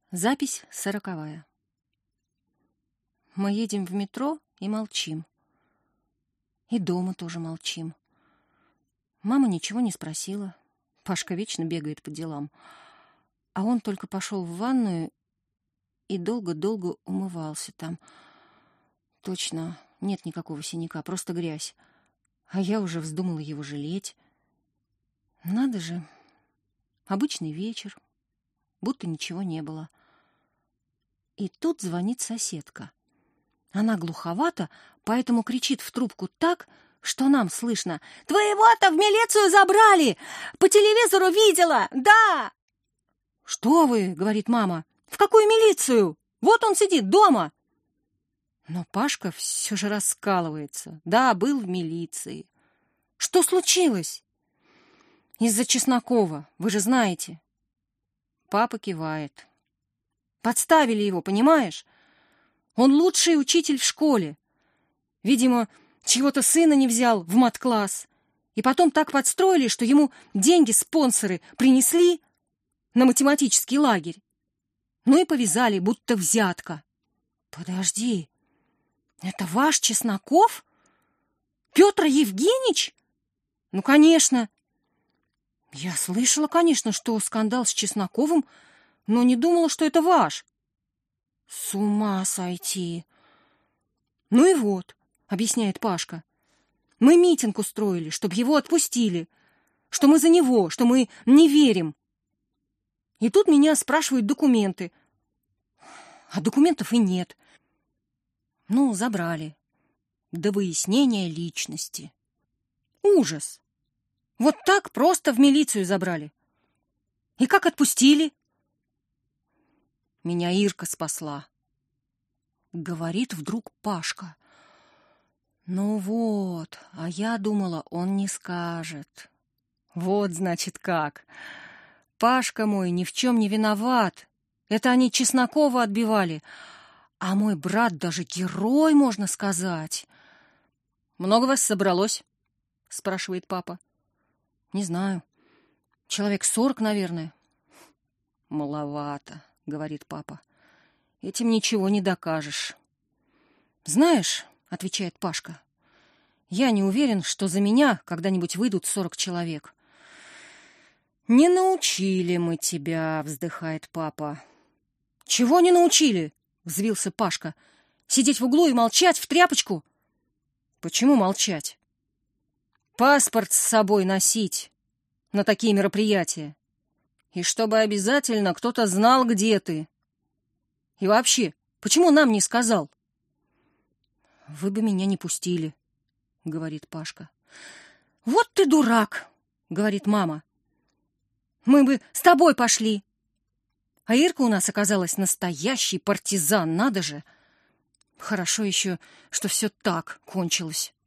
Запись 40. Мы едем в метро и молчим. И дома тоже молчим. Мама ничего не спросила. Пашка вечно бегает по делам. А он только пошел в ванную и долго-долго умывался там. Точно, нет никакого синяка, просто грязь. А я уже вздумала его жалеть. Надо же, обычный вечер, будто ничего не было. И тут звонит соседка. Она глуховата, поэтому кричит в трубку так, что нам слышно. «Твоего-то в милицию забрали! По телевизору видела! Да!» «Что вы?» — говорит мама. «В какую милицию? Вот он сидит дома!» Но Пашка все же раскалывается. Да, был в милиции. «Что случилось?» «Из-за Чеснокова, вы же знаете». Папа кивает. «Подставили его, понимаешь? Он лучший учитель в школе. Видимо, чего-то сына не взял в мат-класс. И потом так подстроили, что ему деньги спонсоры принесли на математический лагерь. Ну и повязали, будто взятка». «Подожди, это ваш Чесноков? Петр Евгеньевич?» «Ну, конечно». «Я слышала, конечно, что скандал с Чесноковым, но не думала, что это ваш». «С ума сойти!» «Ну и вот», — объясняет Пашка, «мы митинг устроили, чтобы его отпустили, что мы за него, что мы не верим. И тут меня спрашивают документы, а документов и нет. Ну, забрали. До выяснения личности. Ужас! Вот так просто в милицию забрали. И как отпустили?» «Меня Ирка спасла», — говорит вдруг Пашка. «Ну вот, а я думала, он не скажет. Вот, значит, как. Пашка мой ни в чем не виноват. Это они Чеснокова отбивали. А мой брат даже герой, можно сказать». «Много вас собралось?» — спрашивает папа. «Не знаю. Человек 40, наверное». «Маловато», — говорит папа. «Этим ничего не докажешь». «Знаешь», — отвечает Пашка, «я не уверен, что за меня когда-нибудь выйдут 40 человек». «Не научили мы тебя», — вздыхает папа. «Чего не научили?» — взвился Пашка. «Сидеть в углу и молчать в тряпочку?» «Почему молчать?» «Паспорт с собой носить на такие мероприятия. И чтобы обязательно кто-то знал, где ты. И вообще, почему нам не сказал?» «Вы бы меня не пустили», — говорит Пашка. «Вот ты дурак», — говорит мама. «Мы бы с тобой пошли». А Ирка у нас оказалась настоящий партизан, надо же. Хорошо еще, что все так кончилось.